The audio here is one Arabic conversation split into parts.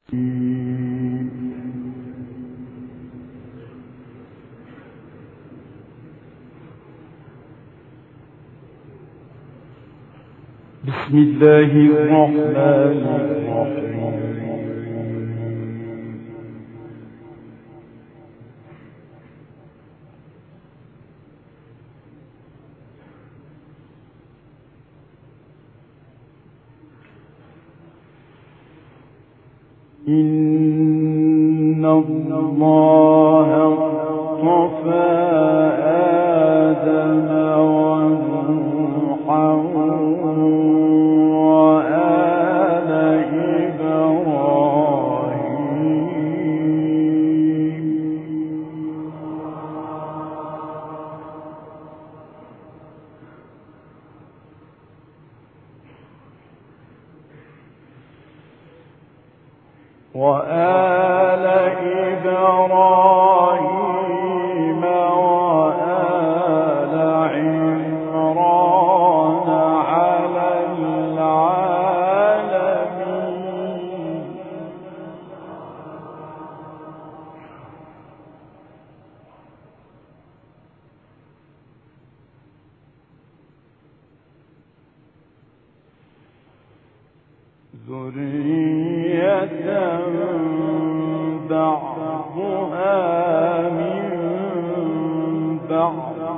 بسم الله الرحمن الرحيم. إن الله اصطفى آدم ونوحا وآل إبراهيم وآل عمران على العالمين. ذرية بعضها من بعض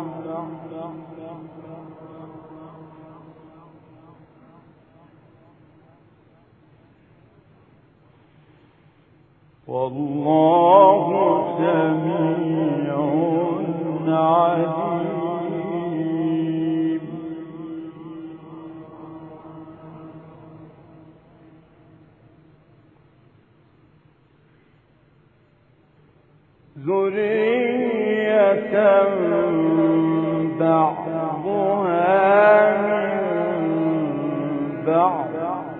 والله سميع عليم. ذرية بعضها من بعض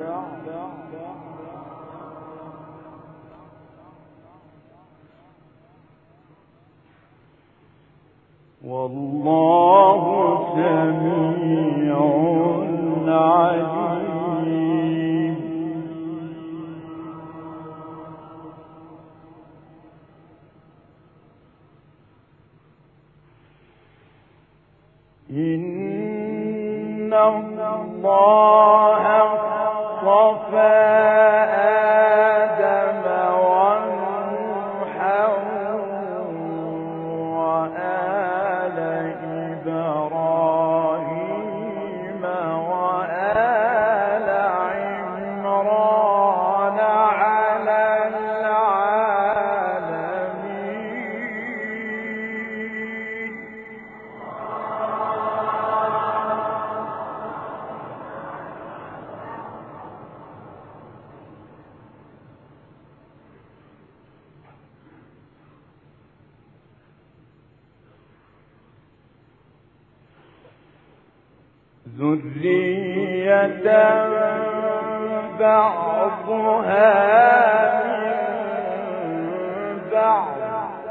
والله سميع عليم. إن الله اصطفى آدم ونوحا وآل إبراهيم وآل عمران على العالمين. ذرية بعضها من بعض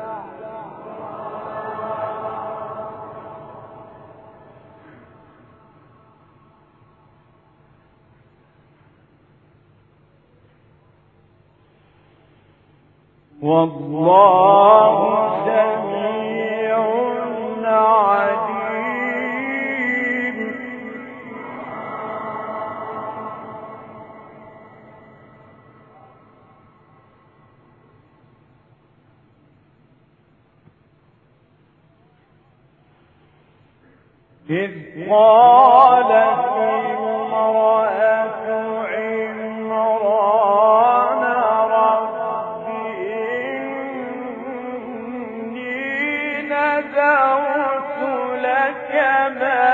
والله سميع عليم. إذ قالت امرأة عمران رب إني نذرت لك ما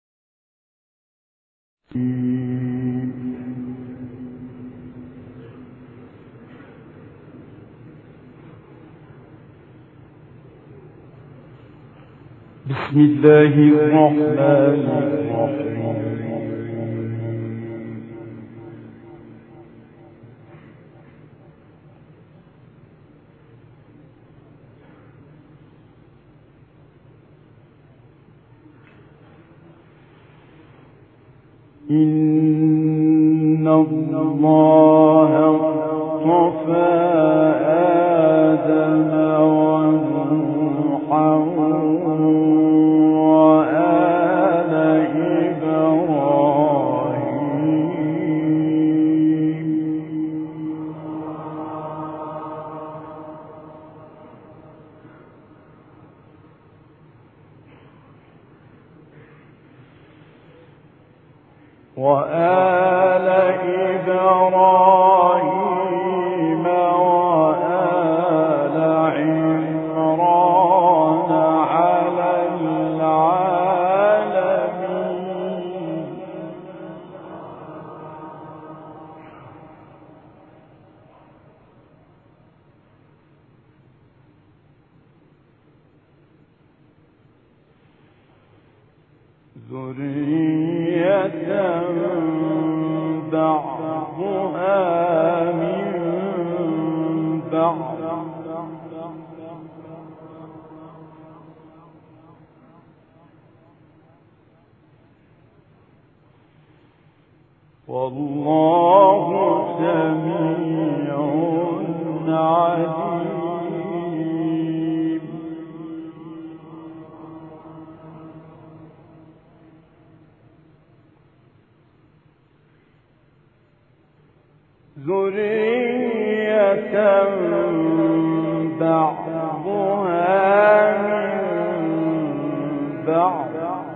بسم الله الرحمن الرحيم. إن الله اصطفى آدم ونوحا وآل إبراهيم وآل إبراهيم وآل عمران على العالمين ذرية بعضها من بعض والله سميع عليم ذرية بعضها من بعض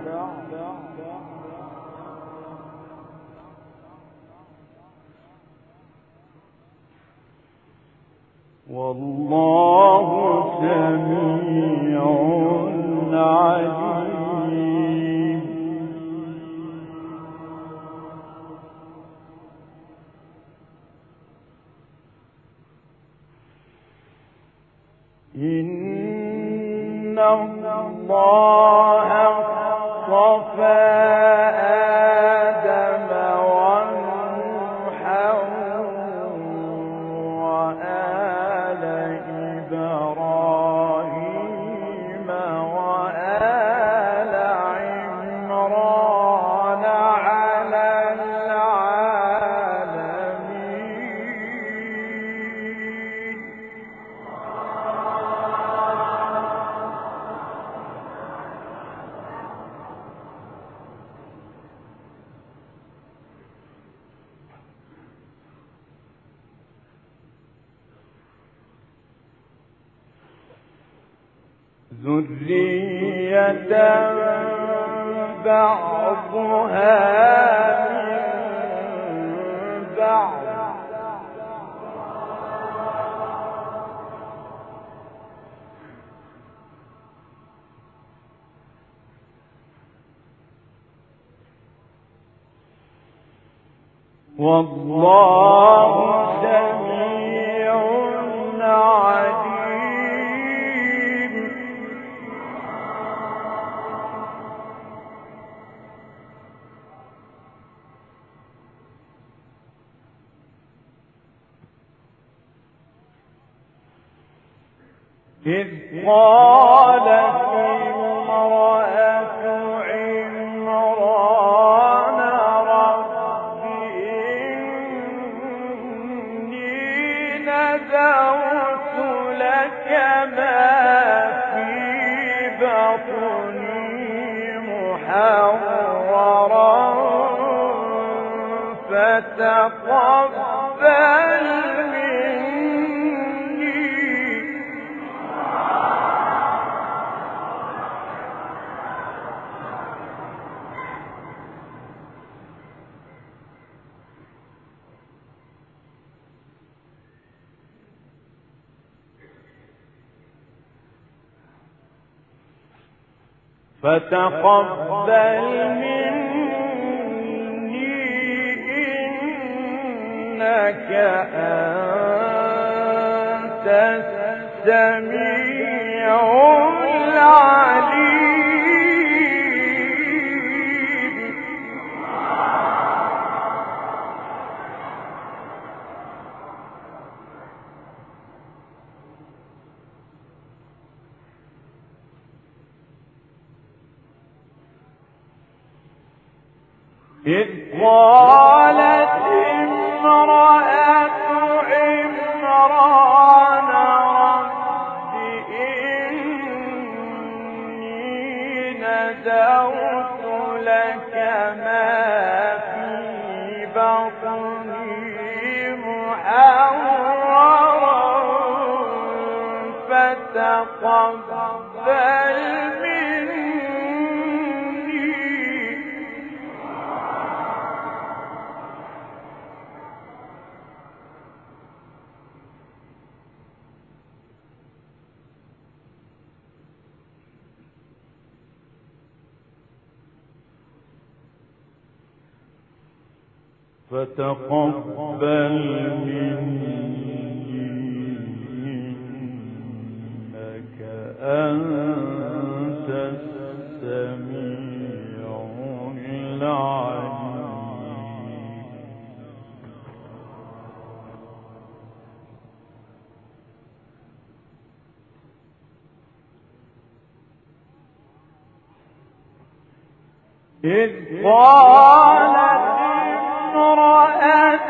والله سميع عليم إن الله اصطفى آدم ونوحا وآل إبراهيم وآل عمران على العالمين ذرية بعضها من بعض والله سميع عليم إذ قالت امرأة عمران رب إني نذرت لك ما في بطني محررا فتقبل مني فتقبل مني إنك أنت السميع العليم إذ قالت محررا فتقبل مني فتقبل مني إنك أنت السميع العليم إذ قالت امرأة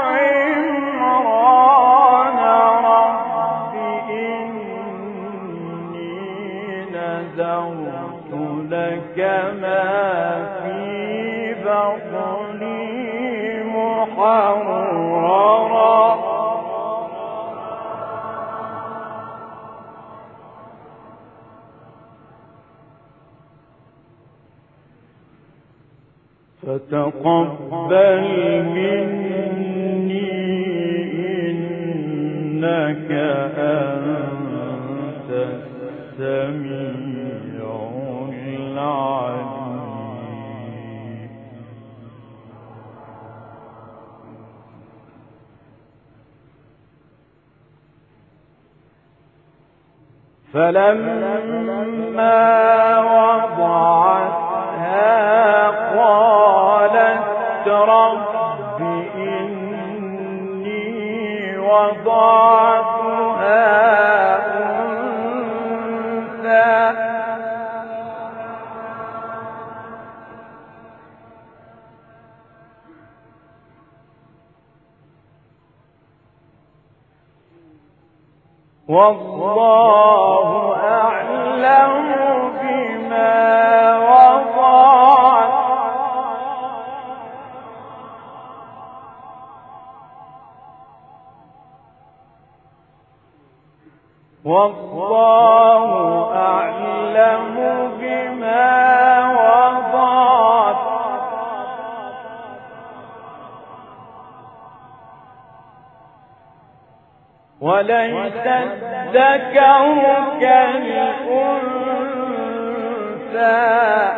عمران رب إني نذرت لك ما في بطني محررا فتقبل مني إنك أنت السميع العليم فلما وضعتها قالت رب إني وضعتها أنثى والله أعلم بما وضعت والله أعلم بما وضعت وليس الذكر كالأنثى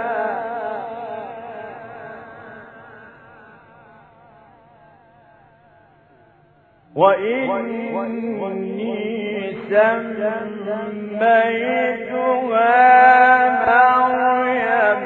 وإني سميتها مريم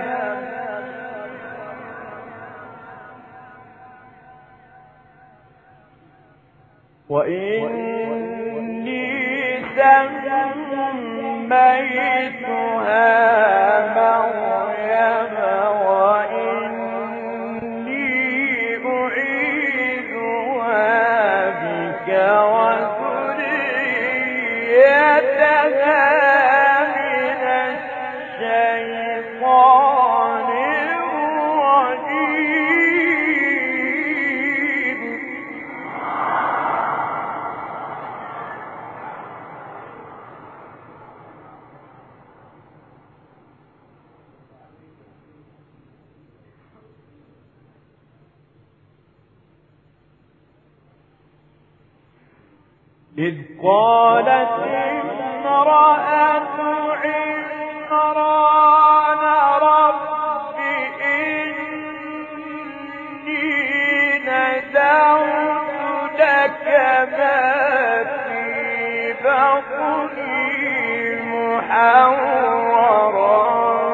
وإني أعيذها بك وذريتها من الشيطان الرجيم إذ قالت امرأة عمران رب إني نذرت لك ما في بطني محررا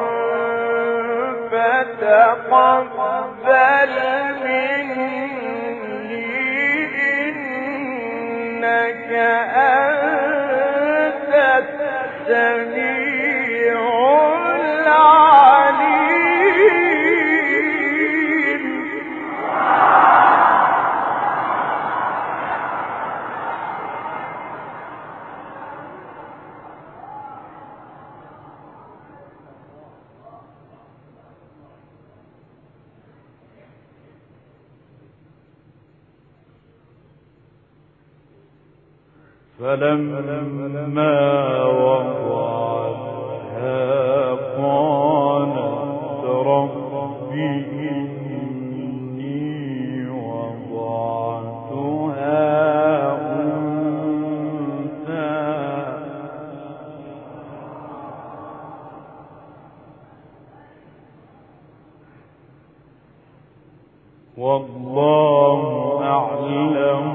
فتقبل إنك أنت السميع العليم فلما وضعتها قالت رب إني وضعتها أنثى والله أعلم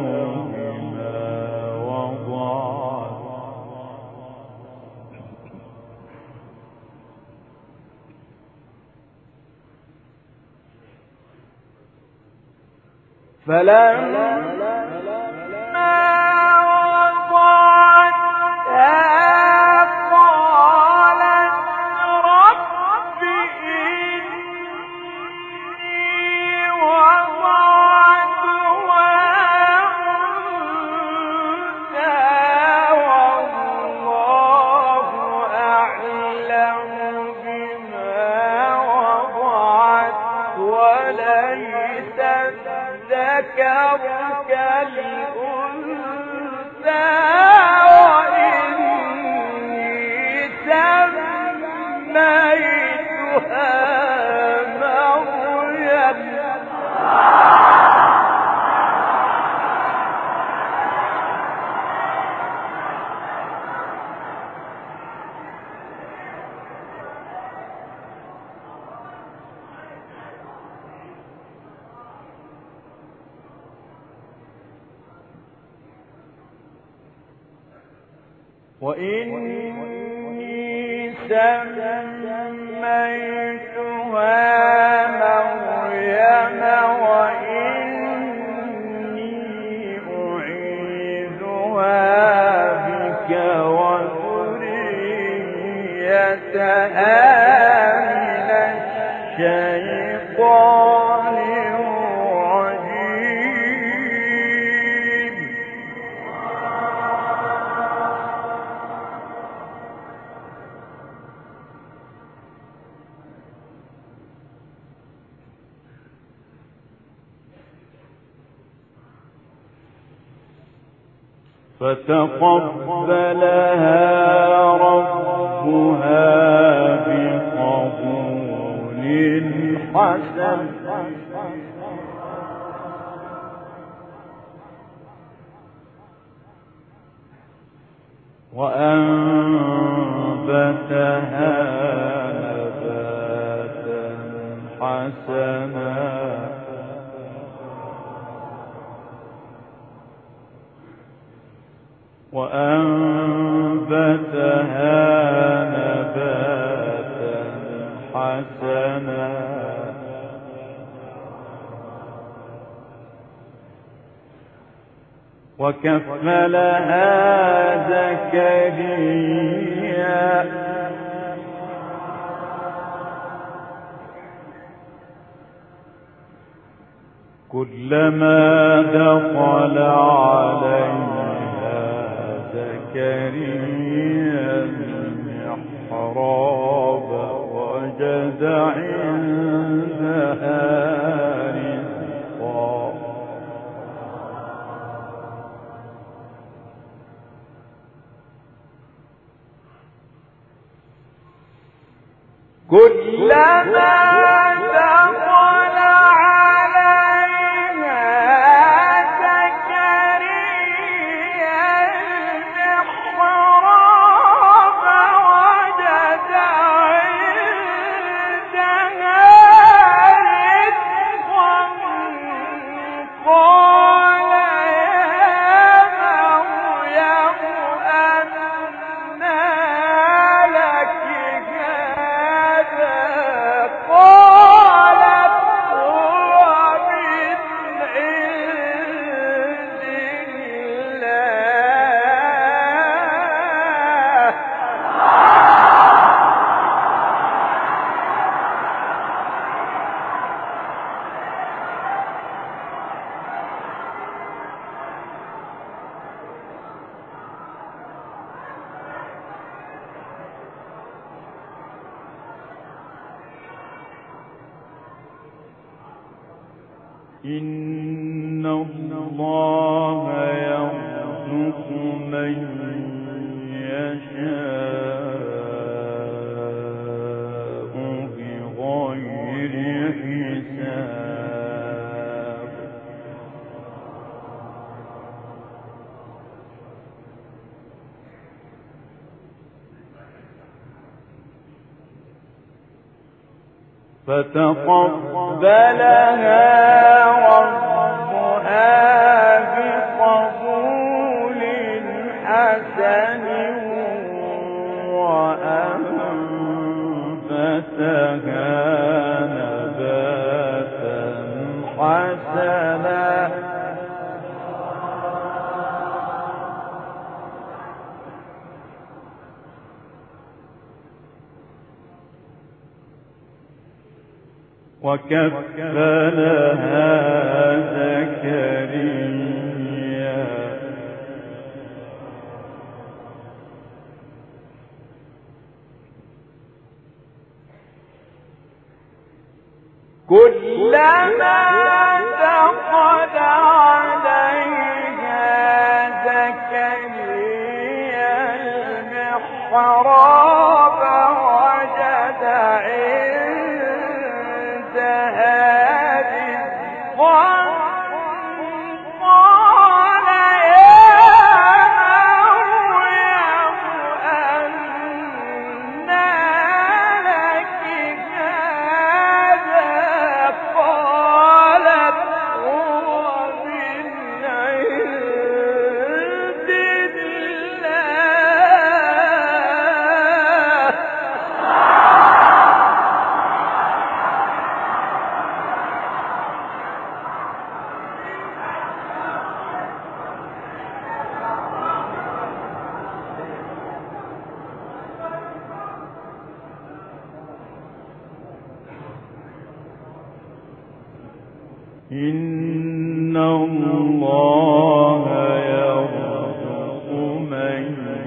فلما وضعتها قالت رب إني وضعتها أنثى والله أعلم بما وضعت وليس الذكر كالأنثى وإني سميتها مريم وإني سميتها مريم وإني أعيذها بك وذريتها من الشيطان الرجيم فتقبلها ربها بقبول حسن وأنبتها نباتا حسنا وكفلها زكريا كلما دخل عليها زكريا المحراب وجد عندها رزقا كلما دخل عليها زكريا المحراب وجد عندها رزقا قال يا مريم أنى لك قالت هو من عند الله إن الله يرزق من يشاء بغير حساب فتقبلها ربها بقبول حسن وأنبتها نباتا حسنا وكفلها زكريا كلما دخل عليها زكريا المحراب وجد عندها رزقا قال يا مريم أنى لك هذا قالت هو من عند الله إن الله يرزق من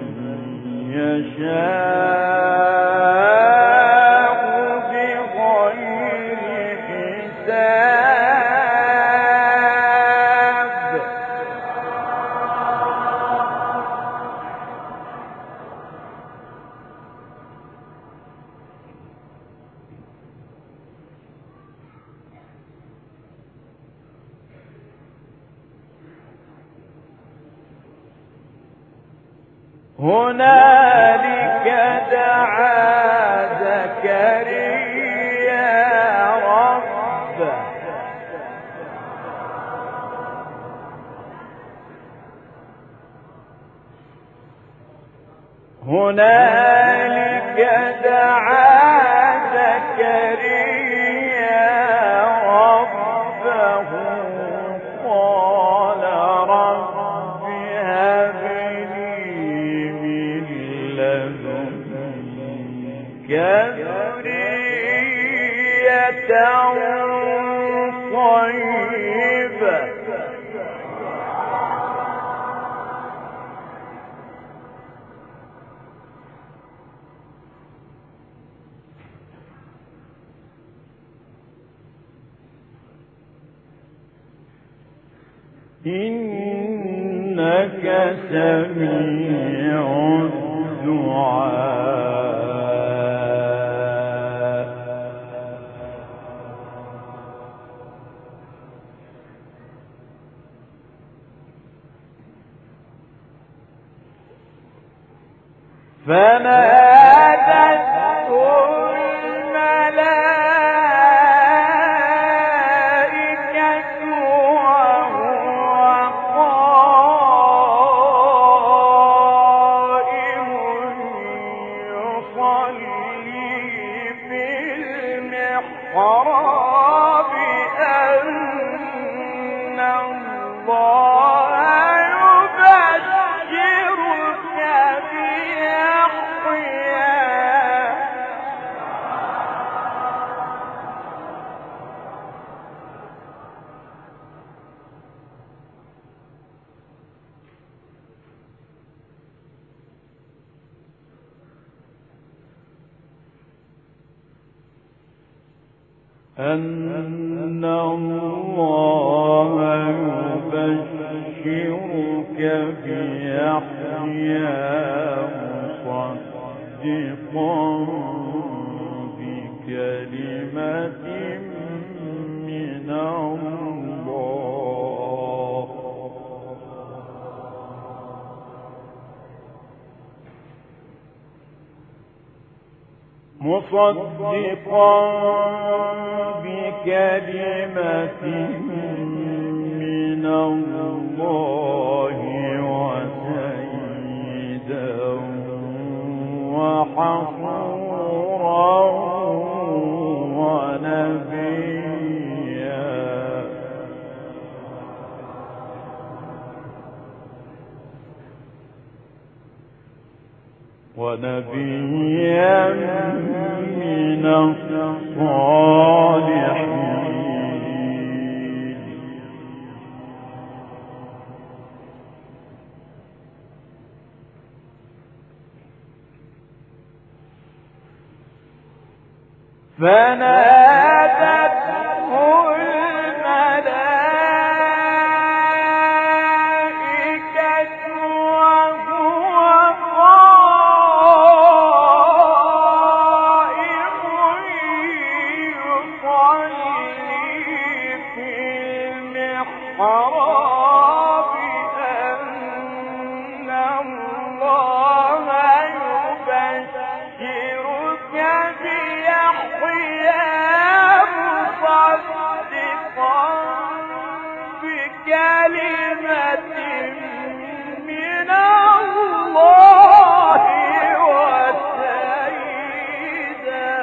يشاء بغير حساب هنالك دعا زكريا ربه هنالك دعا زكريا ربه قال رب هب لي من لدنك ذرية طيبة إنك سميع الدعاء فنادته الملائكة وهو قائم يصلي في المحراب أن الله يبشرك بيحيى أن الله يبشرك نبشرك بيحيى مصدقا بكلمة من الله من الله وسيدا وحصورا ونبيا من الصالحين فنادته الملائكة وهو قائم يصلي في المحراب أن الله يبشرك بيحيى مصدقا بكلمة من الله وسيدا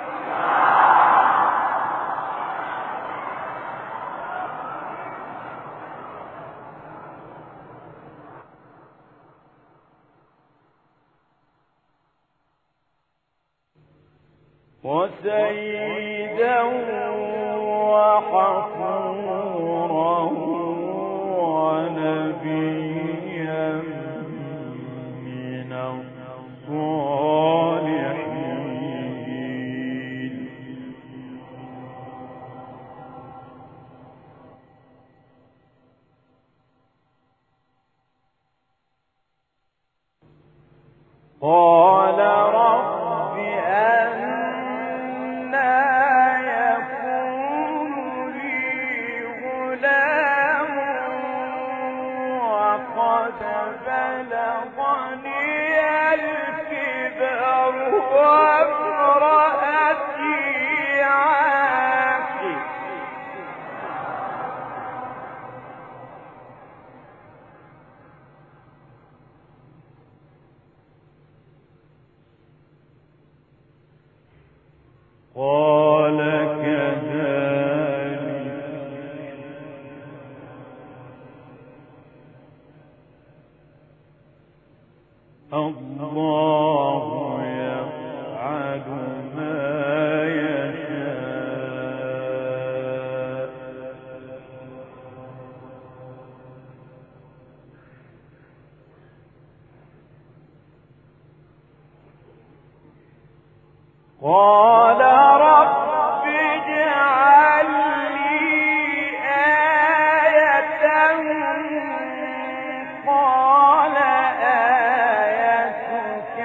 وحصورا ونبيا من الصالحين قال رب أنى يكون لي غلام وقد بلغني الكبر وامرأتي عاقر قال كذلك الله يفعل ما يشاء قال رب اجعل لي آية قال آيتك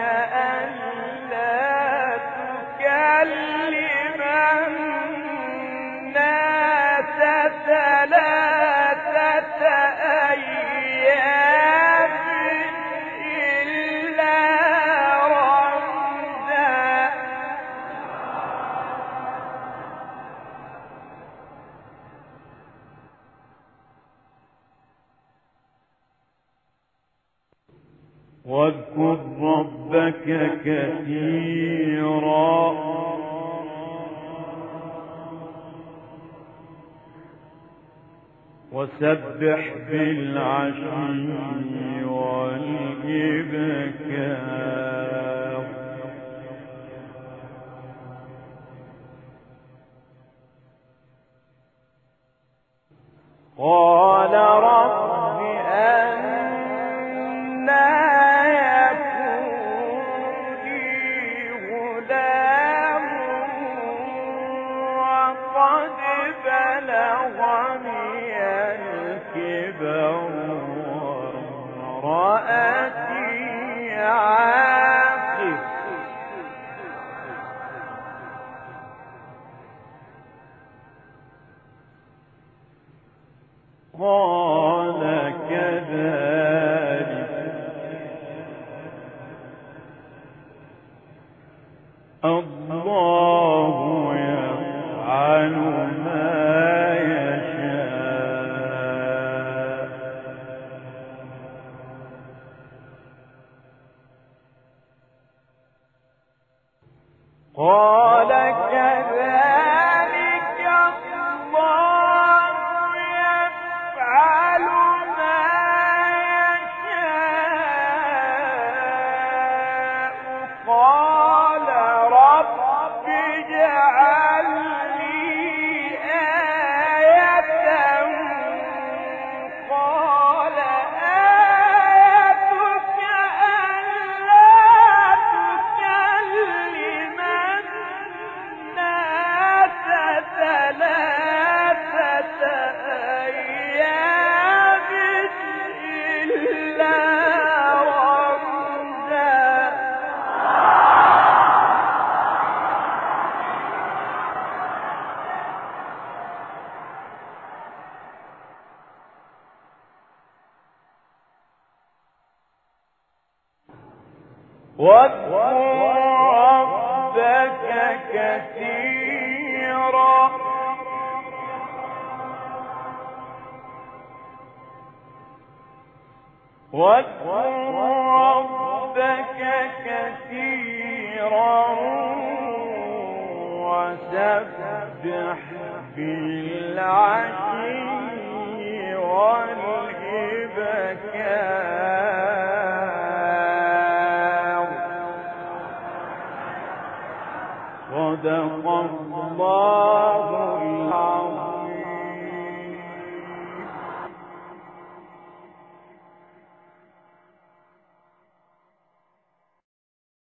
ألا تكلم الناس ثلاثة أيام إلا رمزا واذكر ربك كثيرا وسبح بالعشي والإبكار قال رب أنى يكون لي غلام وقد بلغني الكبر قال كذلك الله يفعل ما يشاء قال رب اجعل لي آية قال آيتك ألا تكلم الناس ثلاثة أيام إلا رمزا. واذكر ربك كثيرا واذكر ربك كثيرا وسبح بالعشي والإبكار. صدق الله